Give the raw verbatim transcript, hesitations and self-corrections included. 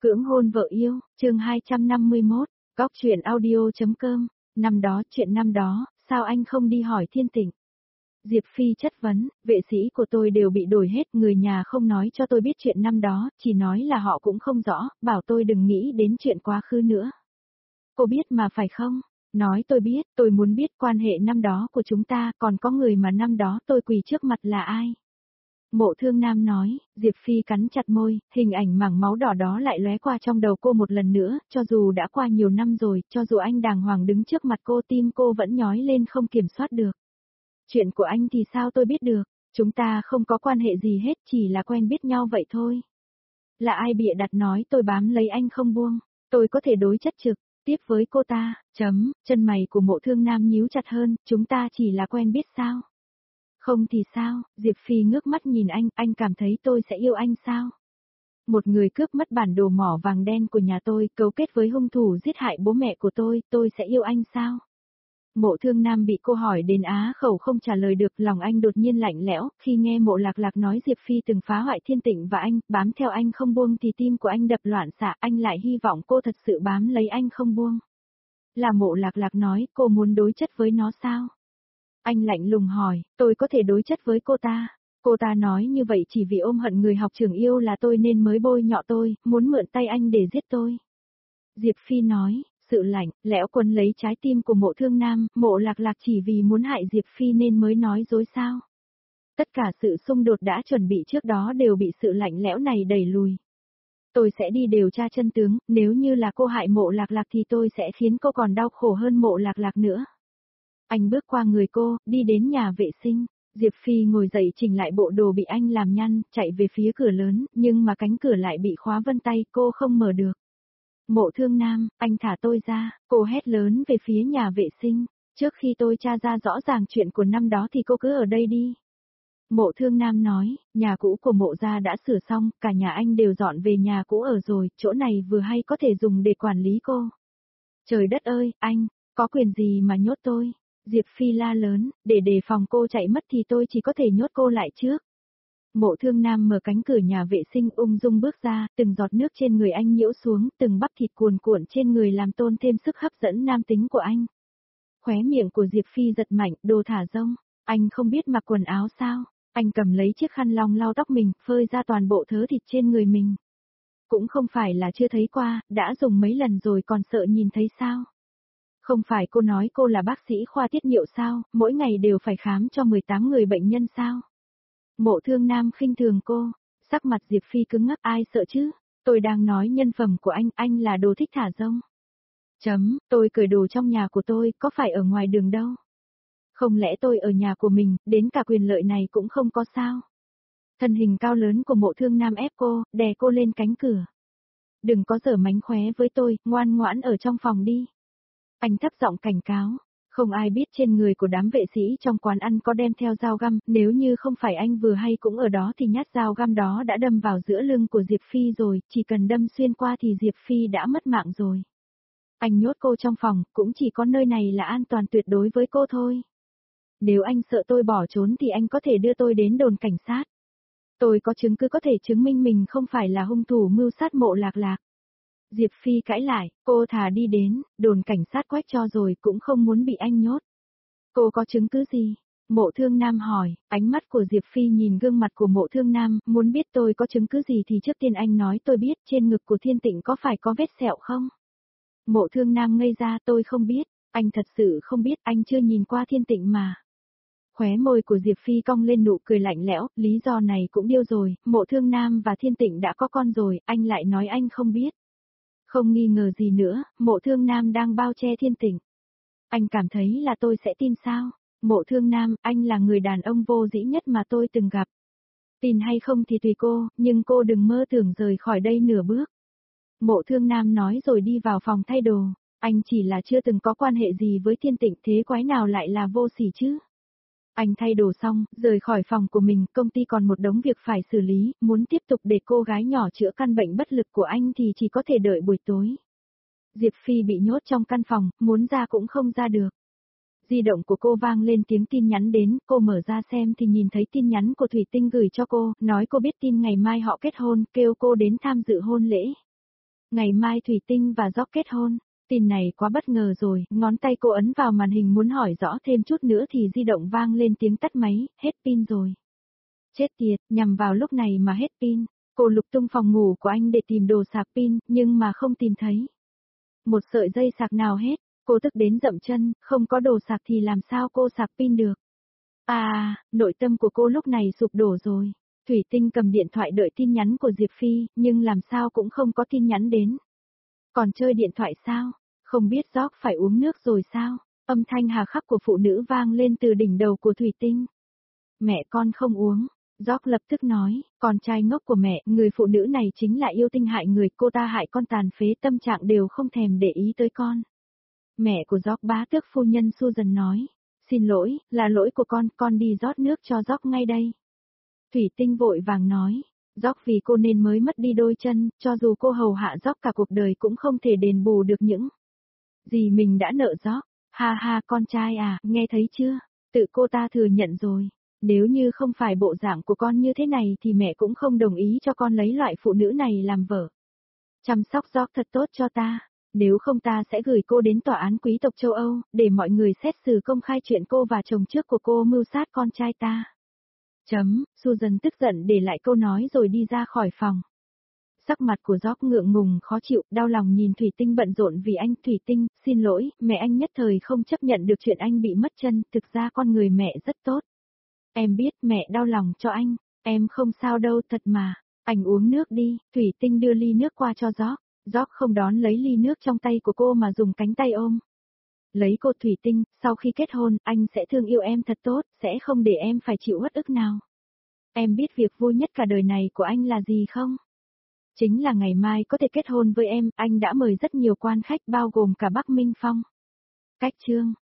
Cưỡng hôn vợ yêu, chương hai trăm năm mươi mốt, góc chuyện audio.com, năm đó, chuyện năm đó, sao anh không đi hỏi Thiên Tịnh? Diệp Phi chất vấn, vệ sĩ của tôi đều bị đổi hết, người nhà không nói cho tôi biết chuyện năm đó, chỉ nói là họ cũng không rõ, bảo tôi đừng nghĩ đến chuyện quá khứ nữa. Cô biết mà phải không? Nói tôi biết, tôi muốn biết quan hệ năm đó của chúng ta, còn có người mà năm đó tôi quỳ trước mặt là ai? Mộ Thương Nam nói, Diệp Phi cắn chặt môi, hình ảnh mảng máu đỏ đó lại lóe qua trong đầu cô một lần nữa, cho dù đã qua nhiều năm rồi, cho dù anh đàng hoàng đứng trước mặt cô, tim cô vẫn nhói lên không kiểm soát được. Chuyện của anh thì sao tôi biết được, chúng ta không có quan hệ gì hết, chỉ là quen biết nhau vậy thôi. Là ai bịa đặt nói tôi bám lấy anh không buông, tôi có thể đối chất trực tiếp với cô ta, chấm, chân mày của Mộ Thương Nam nhíu chặt hơn, chúng ta chỉ là quen biết sao? Không thì sao, Diệp Phi ngước mắt nhìn anh, anh cảm thấy tôi sẽ yêu anh sao? Một người cướp mất bản đồ mỏ vàng đen của nhà tôi, cấu kết với hung thủ giết hại bố mẹ của tôi, tôi sẽ yêu anh sao? Mộ Thương Nam bị cô hỏi đến á khẩu không trả lời được, lòng anh đột nhiên lạnh lẽo, khi nghe Mộ Lạc Lạc nói Diệp Phi từng phá hoại Thiên Tịnh và anh, bám theo anh không buông thì tim của anh đập loạn xạ, anh lại hy vọng cô thật sự bám lấy anh không buông. Là Mộ Lạc Lạc nói, cô muốn đối chất với nó sao? Anh lạnh lùng hỏi, tôi có thể đối chất với cô ta. Cô ta nói như vậy chỉ vì ôm hận người học trưởng yêu là tôi nên mới bôi nhọ tôi, muốn mượn tay anh để giết tôi. Diệp Phi nói, sự lạnh, lẽo quấn lấy trái tim của Mộ Thương Nam, Mộ Lạc Lạc chỉ vì muốn hại Diệp Phi nên mới nói dối sao. Tất cả sự xung đột đã chuẩn bị trước đó đều bị sự lạnh lẽo này đẩy lùi. Tôi sẽ đi điều tra chân tướng, nếu như là cô hại Mộ Lạc Lạc thì tôi sẽ khiến cô còn đau khổ hơn Mộ Lạc Lạc nữa. Anh bước qua người cô, đi đến nhà vệ sinh. Diệp Phi ngồi dậy chỉnh lại bộ đồ bị anh làm nhăn, chạy về phía cửa lớn, nhưng mà cánh cửa lại bị khóa vân tay, cô không mở được. Mộ Thương Nam, anh thả tôi ra, cô hét lớn về phía nhà vệ sinh. Trước khi tôi tra ra rõ ràng chuyện của năm đó thì cô cứ ở đây đi. Mộ Thương Nam nói, nhà cũ của Mộ gia đã sửa xong, cả nhà anh đều dọn về nhà cũ ở rồi, chỗ này vừa hay có thể dùng để quản lý cô. Trời đất ơi, anh, có quyền gì mà nhốt tôi? Diệp Phi la lớn, để đề phòng cô chạy mất thì tôi chỉ có thể nhốt cô lại trước. Mộ Thương Nam mở cánh cửa nhà vệ sinh ung dung bước ra, từng giọt nước trên người anh nhiễu xuống, từng bắp thịt cuồn cuộn trên người làm tôn thêm sức hấp dẫn nam tính của anh. Khóe miệng của Diệp Phi giật mạnh, đồ thả rông, anh không biết mặc quần áo sao? Anh cầm lấy chiếc khăn lau lau tóc mình, phơi ra toàn bộ thớ thịt trên người mình. Cũng không phải là chưa thấy qua, đã dùng mấy lần rồi còn sợ nhìn thấy sao? Không phải cô nói cô là bác sĩ khoa tiết niệu sao, mỗi ngày đều phải khám cho mười tám người bệnh nhân sao? Mộ Thương Nam khinh thường cô, sắc mặt Diệp Phi cứng ngắc, ai sợ chứ? Tôi đang nói nhân phẩm của anh, anh là đồ thích thả rông. Chấm, tôi cởi đồ trong nhà của tôi, có phải ở ngoài đường đâu? Không lẽ tôi ở nhà của mình, đến cả quyền lợi này cũng không có sao? Thân hình cao lớn của Mộ Thương Nam ép cô, đè cô lên cánh cửa. Đừng có giở mánh khóe với tôi, ngoan ngoãn ở trong phòng đi. Anh thấp giọng cảnh cáo, không ai biết trên người của đám vệ sĩ trong quán ăn có đem theo dao găm, nếu như không phải anh vừa hay cũng ở đó thì nhát dao găm đó đã đâm vào giữa lưng của Diệp Phi rồi, chỉ cần đâm xuyên qua thì Diệp Phi đã mất mạng rồi. Anh nhốt cô trong phòng, cũng chỉ có nơi này là an toàn tuyệt đối với cô thôi. Nếu anh sợ tôi bỏ trốn thì anh có thể đưa tôi đến đồn cảnh sát. Tôi có chứng cứ có thể chứng minh mình không phải là hung thủ mưu sát Mộ Lạc Lạc. Diệp Phi cãi lại, cô thà đi đến, đồn cảnh sát quách cho rồi cũng không muốn bị anh nhốt. Cô có chứng cứ gì? Mộ Thương Nam hỏi, ánh mắt của Diệp Phi nhìn gương mặt của Mộ Thương Nam, muốn biết tôi có chứng cứ gì thì trước tiên anh nói tôi biết trên ngực của Thiên Tịnh có phải có vết sẹo không? Mộ Thương Nam ngây ra, tôi không biết, anh thật sự không biết, anh chưa nhìn qua Thiên Tịnh mà. Khóe môi của Diệp Phi cong lên nụ cười lạnh lẽo, lý do này cũng điêu rồi, Mộ Thương Nam và Thiên Tịnh đã có con rồi, anh lại nói anh không biết. Không nghi ngờ gì nữa, Mộ Thương Nam đang bao che Thiên Tịnh. Anh cảm thấy là tôi sẽ tin sao? Mộ Thương Nam, anh là người đàn ông vô dĩ nhất mà tôi từng gặp. Tin hay không thì tùy cô, nhưng cô đừng mơ tưởng rời khỏi đây nửa bước. Mộ Thương Nam nói rồi đi vào phòng thay đồ. Anh chỉ là chưa từng có quan hệ gì với Thiên Tịnh, thế quái nào lại là vô sỉ chứ? Anh thay đồ xong, rời khỏi phòng của mình, công ty còn một đống việc phải xử lý, muốn tiếp tục để cô gái nhỏ chữa căn bệnh bất lực của anh thì chỉ có thể đợi buổi tối. Diệp Phi bị nhốt trong căn phòng, muốn ra cũng không ra được. Di động của cô vang lên tiếng tin nhắn đến, cô mở ra xem thì nhìn thấy tin nhắn của Thủy Tinh gửi cho cô, nói cô biết tin ngày mai họ kết hôn, kêu cô đến tham dự hôn lễ. Ngày mai Thủy Tinh và Gióc kết hôn. Tin này quá bất ngờ rồi, ngón tay cô ấn vào màn hình muốn hỏi rõ thêm chút nữa thì di động vang lên tiếng tắt máy, hết pin rồi. Chết tiệt, nhằm vào lúc này mà hết pin. Cô lục tung phòng ngủ của anh để tìm đồ sạc pin, nhưng mà không tìm thấy một sợi dây sạc nào hết. Cô tức đến dậm chân, không có đồ sạc thì làm sao cô sạc pin được. À, nội tâm của cô lúc này sụp đổ rồi. Thủy Tinh cầm điện thoại đợi tin nhắn của Diệp Phi, nhưng làm sao cũng không có tin nhắn đến. Còn chơi điện thoại sao? Không biết Gióc phải uống nước rồi sao? Âm thanh hà khắc của phụ nữ vang lên từ đỉnh đầu của Thủy Tinh. Mẹ con không uống. Gióc lập tức nói, con trai ngốc của mẹ, người phụ nữ này chính là yêu tinh hại người, cô ta hại con tàn phế, tâm trạng đều không thèm để ý tới con. Mẹ của Gióc, bá tước phu nhân Susan nói, xin lỗi, là lỗi của con, con đi rót nước cho Gióc ngay đây. Thủy Tinh vội vàng nói, Gióc vì cô nên mới mất đi đôi chân, cho dù cô hầu hạ Gióc cả cuộc đời cũng không thể đền bù được những gì mình đã nợ Gióc. Ha ha, con trai à, nghe thấy chưa? Tự cô ta thừa nhận rồi. Nếu như không phải bộ dạng của con như thế này thì mẹ cũng không đồng ý cho con lấy loại phụ nữ này làm vợ. Chăm sóc Gióc thật tốt cho ta, nếu không ta sẽ gửi cô đến tòa án quý tộc châu Âu, để mọi người xét xử công khai chuyện cô và chồng trước của cô mưu sát con trai ta. Chấm, Susan tức giận để lại câu nói rồi đi ra khỏi phòng. Sắc mặt của Gióc ngượng ngùng khó chịu, đau lòng nhìn Thủy Tinh bận rộn vì anh. Thủy Tinh, xin lỗi, mẹ anh nhất thời không chấp nhận được chuyện anh bị mất chân, thực ra con người mẹ rất tốt. Em biết mẹ đau lòng cho anh, em không sao đâu thật mà, anh uống nước đi. Thủy Tinh đưa ly nước qua cho Gióc, Gióc không đón lấy ly nước trong tay của cô mà dùng cánh tay ôm. Lấy cô. Thủy Tinh, sau khi kết hôn, anh sẽ thương yêu em thật tốt, sẽ không để em phải chịu uất ức nào. Em biết việc vui nhất cả đời này của anh là gì không? Chính là ngày mai có thể kết hôn với em, anh đã mời rất nhiều quan khách bao gồm cả Bắc Minh Phong. Cách chương